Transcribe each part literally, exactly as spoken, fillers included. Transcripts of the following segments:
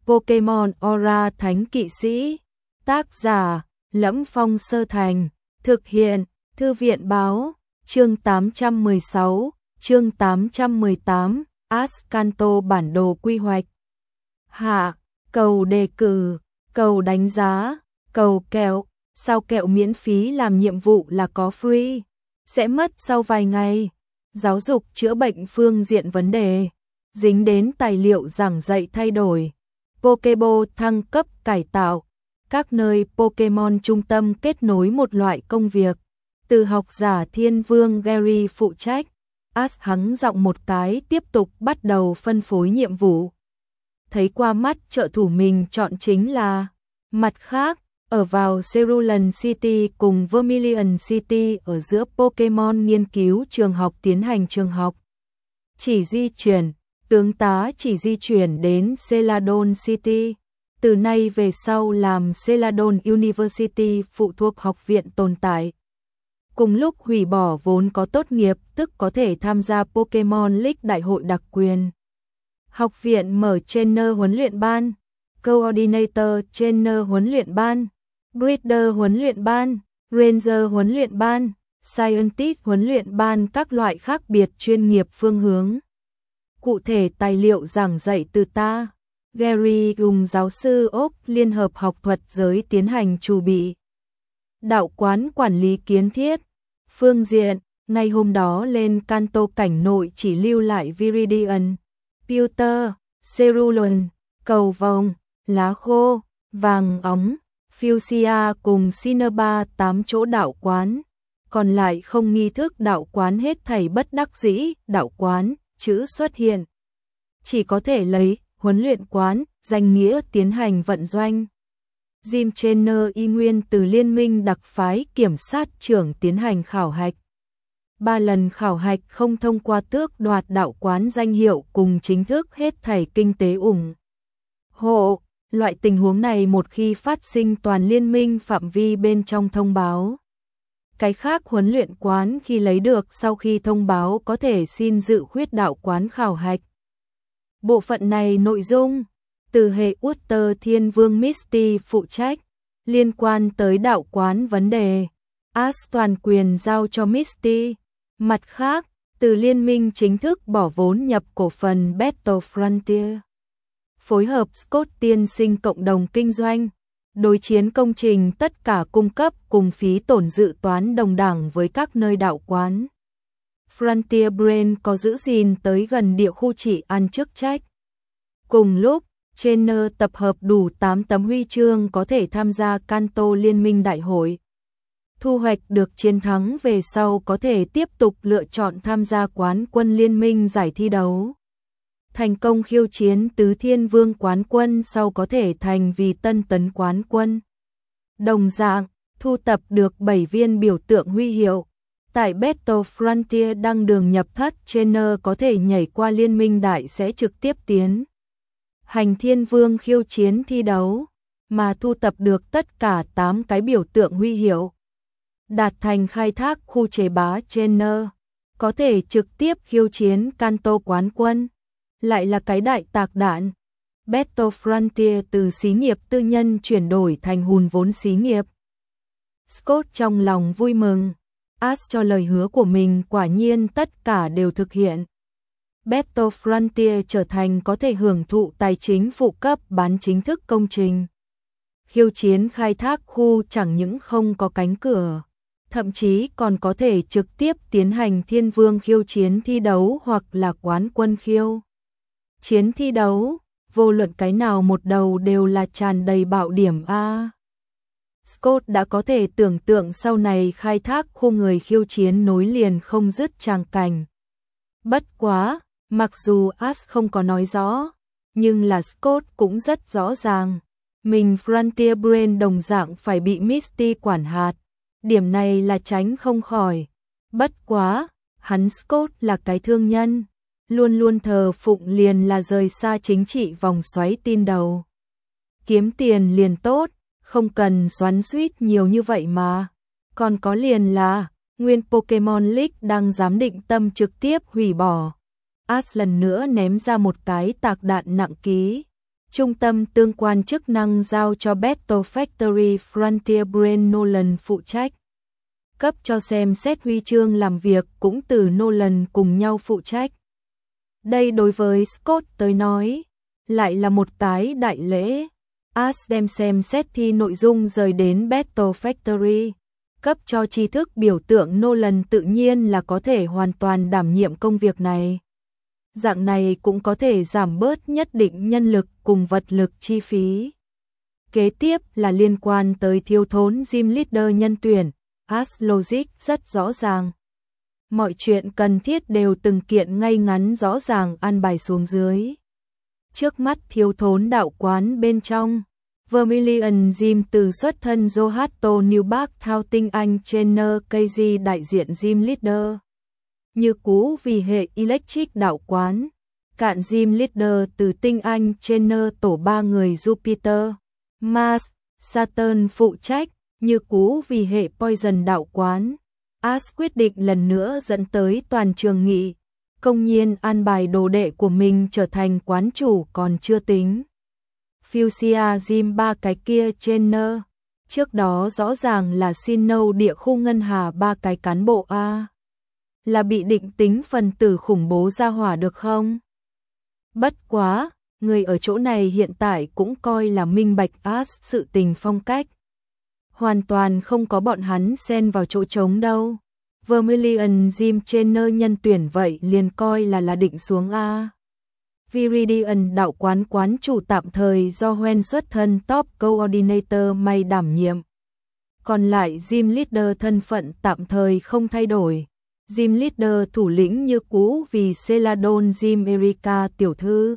Pokemon Aura Thánh Kỵ Sĩ. Tác giả: Lẫm Phong Sơ Thành. Thực hiện: Thư viện báo. Chương tám trăm mười sáu, chương tám trăm mười tám, Ascanto bản đồ quy hoạch. Hạ, cầu đề cử, cầu đánh giá, cầu kẹo. Sao kẹo miễn phí làm nhiệm vụ là có free? Sẽ mất sau vài ngày. Giáo dục chữa bệnh phương diện vấn đề. Dính đến tài liệu giảng dạy thay đổi. Pokéball thăng cấp cải tạo. Các nơi Pokemon trung tâm kết nối một loại công việc. Từ học giả Thiên Vương Gary phụ trách. Ash hắng giọng một cái tiếp tục bắt đầu phân phối nhiệm vụ. Thấy qua mắt trợ thủ mình chọn chính là. Mặt khác, ở vào Cerulean City cùng Vermilion City ở giữa Pokemon nghiên cứu trường học tiến hành trường học. Chỉ di chuyển, tướng tá chỉ di chuyển đến Celadon City. Từ nay về sau làm Celadon University phụ thuộc học viện tồn tại. Cùng lúc hủy bỏ vốn có tốt nghiệp tức có thể tham gia Pokemon League đại hội đặc quyền. Học viện mở trainer huấn luyện ban, coordinator trainer huấn luyện ban, breeder huấn luyện ban, ranger huấn luyện ban, scientist huấn luyện ban các loại khác biệt chuyên nghiệp phương hướng. Cụ thể tài liệu giảng dạy từ ta. Gary cùng giáo sư Oak Liên hợp học thuật giới tiến hành chuẩn bị. Đạo quán quản lý kiến thiết. Phương diện, ngày hôm đó lên Kanto cảnh nội chỉ lưu lại Viridian, Pewter, Cerulean, cầu vồng, lá khô, vàng óng, Fuchsia cùng Cinnabar tám chỗ đạo quán. Còn lại không nghi thức đạo quán hết thảy bất đắc dĩ, đạo quán, chữ xuất hiện. Chỉ có thể lấy huấn luyện quán, danh nghĩa tiến hành vận doanh. Jim Trainer y nguyên từ liên minh đặc phái kiểm sát trưởng tiến hành khảo hạch. Ba lần khảo hạch không thông qua tước đoạt đạo quán danh hiệu cùng chính thức hết thảy kinh tế ủng hộ. Loại tình huống này một khi phát sinh toàn liên minh phạm vi bên trong thông báo. Cái khác huấn luyện quán khi lấy được sau khi thông báo có thể xin dự khuyết đạo quán khảo hạch. Bộ phận này nội dung từ hệ Utter Thiên Vương Misty phụ trách, liên quan tới đạo quán vấn đề, Ash toàn quyền giao cho Misty. Mặt khác, từ liên minh chính thức bỏ vốn nhập cổ phần Battle Frontier. Phối hợp Scott tiên sinh cộng đồng kinh doanh, đối chiến công trình tất cả cung cấp cùng phí tổn dự toán đồng đẳng với các nơi đạo quán. Frontier Brain có giữ gìn tới gần địa khu chỉ ăn chức trách. Cùng lúc, Trainer tập hợp đủ tám tấm huy chương có thể tham gia Kanto Liên minh đại hội. Thu hoạch được chiến thắng về sau có thể tiếp tục lựa chọn tham gia quán quân liên minh giải thi đấu. Thành công khiêu chiến tứ thiên vương quán quân sau có thể thành vì tân tấn quán quân. Đồng dạng, thu tập được bảy viên biểu tượng huy hiệu. Tại Battle Frontier đăng đường nhập thất Trainer có thể nhảy qua liên minh đại sẽ trực tiếp tiến hành thiên vương khiêu chiến thi đấu, mà thu tập được tất cả tám cái biểu tượng huy hiệu. Đạt thành khai thác khu chế bá Trainer, có thể trực tiếp khiêu chiến Kanto quán quân. Lại là cái đại tạc đạn. Battle Frontier từ xí nghiệp tư nhân chuyển đổi thành hùn vốn xí nghiệp. Scott trong lòng vui mừng. Ash cho lời hứa của mình quả nhiên tất cả đều thực hiện. Battle Frontier trở thành có thể hưởng thụ tài chính phụ cấp bán chính thức công trình. Khiêu chiến khai thác khu chẳng những không có cánh cửa, thậm chí còn có thể trực tiếp tiến hành thiên vương khiêu chiến thi đấu hoặc là quán quân khiêu chiến thi đấu, vô luận cái nào một đầu đều là tràn đầy bạo điểm A. Scott đã có thể tưởng tượng sau này khai thác khu người khiêu chiến nối liền không dứt tràng cảnh. Bất quá, mặc dù Ash không có nói rõ, nhưng là Scott cũng rất rõ ràng. Mình Frontier Brain đồng dạng phải bị Misty quản hạt. Điểm này là tránh không khỏi. Bất quá, hắn Scott là cái thương nhân. Luôn luôn thờ phụng liền là rời xa chính trị vòng xoáy tin đầu. Kiếm tiền liền tốt, không cần xoắn xuýt nhiều như vậy mà. Còn có liền là, nguyên Pokemon League đang giám định tâm trực tiếp hủy bỏ. Ash lần nữa ném ra một cái tạc đạn nặng ký. Trung tâm tương quan chức năng giao cho Battle Factory Frontier Brand Nolan phụ trách. Cấp cho xem xét huy chương làm việc cũng từ Nolan cùng nhau phụ trách. Đây đối với Scott tới nói, lại là một tái đại lễ. As đem xem xét thi nội dung rời đến Battle Factory. Cấp cho tri thức biểu tượng Nolan tự nhiên là có thể hoàn toàn đảm nhiệm công việc này. Dạng này cũng có thể giảm bớt nhất định nhân lực cùng vật lực chi phí. Kế tiếp là liên quan tới thiếu thốn gym leader nhân tuyển. As logic rất rõ ràng. Mọi chuyện cần thiết đều từng kiện ngay ngắn rõ ràng an bài xuống dưới. Trước mắt thiếu thốn đạo quán bên trong. Vermilion Gym từ xuất thân Johato Newbark thao tinh anh trainer ca giê đại diện gym leader. Như cũ vì hệ electric đạo quán. Cạn gym leader từ tinh anh trainer tổ ba người Jupiter, Mars, Saturn phụ trách. Như cũ vì hệ poison đạo quán. As quyết định lần nữa dẫn tới toàn trường nghị. Công nhiên an bài đồ đệ của mình trở thành quán chủ còn chưa tính. Fuchsia Gym ba cái kia trainer. Trước đó rõ ràng là xin nâu địa khu ngân hà ba cái cán bộ A. Là bị định tính phần tử khủng bố ra hỏa được không? Bất quá, người ở chỗ này hiện tại cũng coi là minh bạch As sự tình phong cách. Hoàn toàn không có bọn hắn xen vào chỗ trống đâu. Vermilion Gym trainer nhân tuyển vậy liền coi là là định xuống A. Viridian đạo quán quán chủ tạm thời do Hoen xuất thân top coordinator may đảm nhiệm. Còn lại gym leader thân phận tạm thời không thay đổi. Gym leader thủ lĩnh như cũ vì Celadon Gym Erika tiểu thư.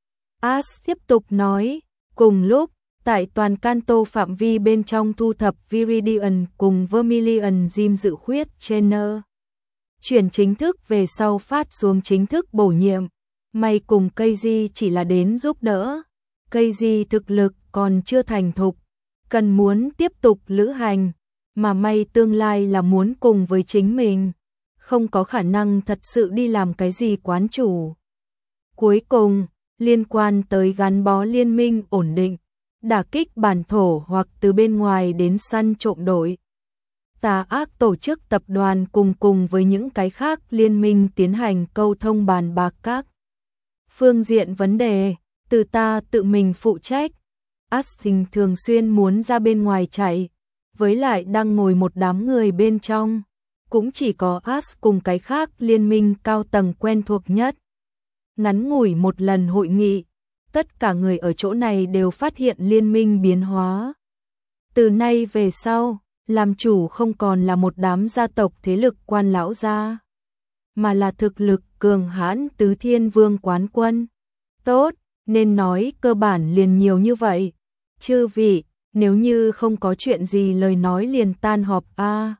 As tiếp tục nói, cùng lúc, tại toàn Kanto phạm vi bên trong thu thập Viridian cùng Vermilion Gym dự khuyết trainer. Chuyển chính thức về sau phát xuống chính thức bổ nhiệm. May cùng ca giê chỉ là đến giúp đỡ. ca giê thực lực còn chưa thành thục, cần muốn tiếp tục lữ hành, mà May tương lai là muốn cùng với chính mình, không có khả năng thật sự đi làm cái gì quán chủ. Cuối cùng, liên quan tới gắn bó liên minh ổn định, đả kích bản thổ hoặc từ bên ngoài đến săn trộm đội. Tà ác tổ chức tập đoàn cùng cùng với những cái khác liên minh tiến hành câu thông bàn bạc các phương diện vấn đề, từ ta tự mình phụ trách. Asting thường xuyên muốn ra bên ngoài chạy, với lại đang ngồi một đám người bên trong, cũng chỉ có As cùng cái khác liên minh cao tầng quen thuộc nhất. Ngắn ngủi một lần hội nghị, tất cả người ở chỗ này đều phát hiện liên minh biến hóa. Từ nay về sau, làm chủ không còn là một đám gia tộc thế lực quan lão gia, mà là thực lực cường hãn tứ thiên vương quán quân. Tốt, nên nói cơ bản liền nhiều như vậy. Chư vị, nếu như không có chuyện gì lời nói liền tan họp a.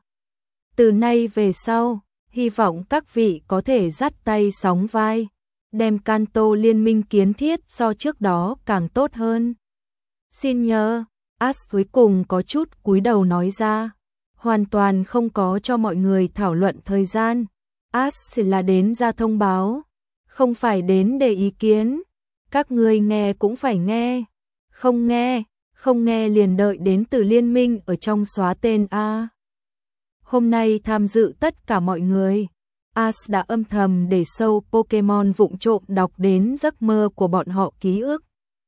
Từ nay về sau, hy vọng các vị có thể dắt tay sóng vai, đem Kanto liên minh kiến thiết so trước đó càng tốt hơn. Xin nhớ, As cuối cùng có chút cúi đầu nói ra, hoàn toàn không có cho mọi người thảo luận thời gian. As là đến ra thông báo, không phải đến để ý kiến. Các người nghe cũng phải nghe, không nghe, không nghe liền đợi đến từ liên minh ở trong xóa tên A. Hôm nay tham dự tất cả mọi người, As đã âm thầm để sâu Pokemon vụng trộm đọc đến giấc mơ của bọn họ ký ức.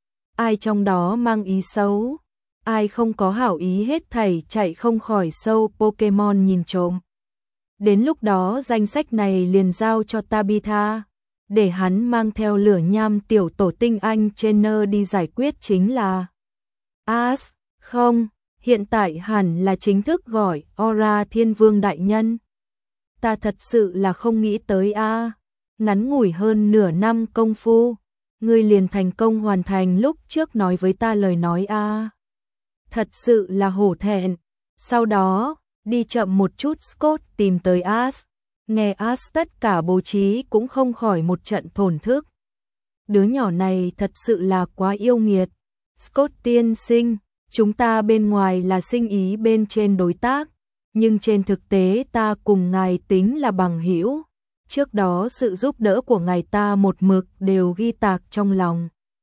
Ai trong đó mang ý xấu, ai không có hảo ý hết thảy chạy không khỏi sâu Pokemon nhìn trộm. Đến lúc đó danh sách này liền giao cho Tabitha, để hắn mang theo lửa nham tiểu tổ tinh anh trainer đi giải quyết chính là. As, không, hiện tại hẳn là chính thức gọi Aura Thiên Vương đại nhân. Ta thật sự là không nghĩ tới a, ngắn ngủi hơn nửa năm công phu, ngươi liền thành công hoàn thành lúc trước nói với ta lời nói a. Thật sự là hổ thẹn. Sau đó, đi chậm một chút Scott tìm tới As, nghe As tất cả bố trí cũng không khỏi một trận thổn thức. Đứa nhỏ này thật sự là quá yêu nghiệt. Scott tiên sinh, chúng ta bên ngoài là sinh ý bên trên đối tác, nhưng trên thực tế ta cùng ngài tính là bằng hữu. Trước đó sự giúp đỡ của ngài ta một mực đều ghi tạc trong lòng.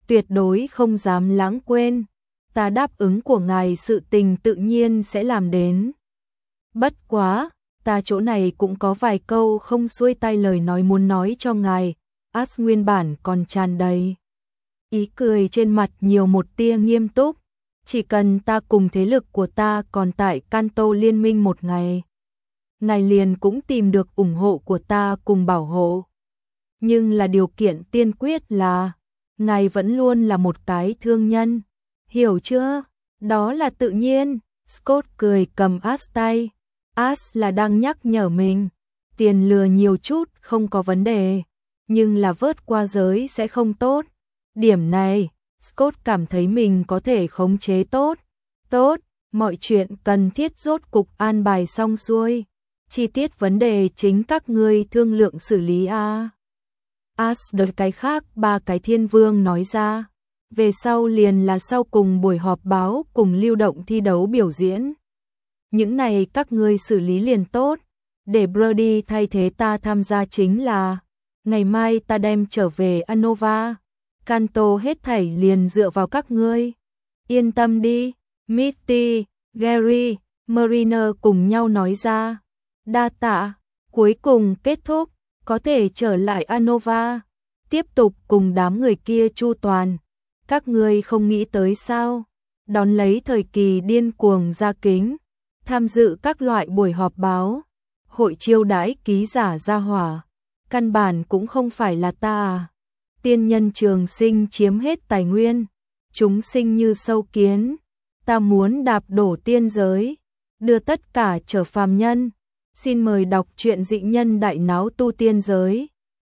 tuyệt đối không dám lãng quên. Ta đáp ứng của ngài sự tình tự nhiên sẽ làm đến. Bất quá, ta chỗ này cũng có vài câu không xuôi tay lời nói muốn nói cho ngài. As nguyên bản còn tràn đầy ý cười trên mặt nhiều một tia nghiêm túc. Chỉ cần ta cùng thế lực của ta còn tại Kanto liên minh một ngày, ngài liền cũng tìm được ủng hộ của ta cùng bảo hộ. Nhưng là điều kiện tiên quyết là ngài vẫn luôn là một cái thương nhân. Hiểu chưa? Đó là tự nhiên. Scott cười cầm As tay. As là đang nhắc nhở mình. Tiền lừa nhiều chút không có vấn đề, nhưng là vớt qua giới sẽ không tốt. Điểm này, Scott cảm thấy mình có thể khống chế tốt. Tốt, mọi chuyện cần thiết rốt cục an bài xong xuôi. Chi tiết vấn đề chính các ngươi thương lượng xử lý a. As đợi cái khác ba cái thiên vương nói ra. Về sau liền là sau cùng buổi họp báo cùng lưu động thi đấu biểu diễn. Những này các ngươi xử lý liền tốt. Để Brody thay thế ta tham gia chính là ngày mai ta đem trở về Unova. Kanto hết thảy liền dựa vào các ngươi. Yên tâm đi. Mitty, Gary, Mariner cùng nhau nói ra. Đa tạ. Cuối cùng kết thúc, có thể trở lại Unova, tiếp tục cùng đám người kia chu toàn. Các ngươi không nghĩ tới sao? Đón lấy thời kỳ điên cuồng ra kính, tham dự các loại buổi họp báo, hội chiêu đãi ký giả ra hỏa. Căn bản cũng không phải là ta à. Tiên nhân trường sinh chiếm hết tài nguyên, chúng sinh như sâu kiến. Ta muốn đạp đổ tiên giới, đưa tất cả trở phàm nhân. Xin mời đọc truyện Dị Nhân Đại Náo Tu Tiên Giới.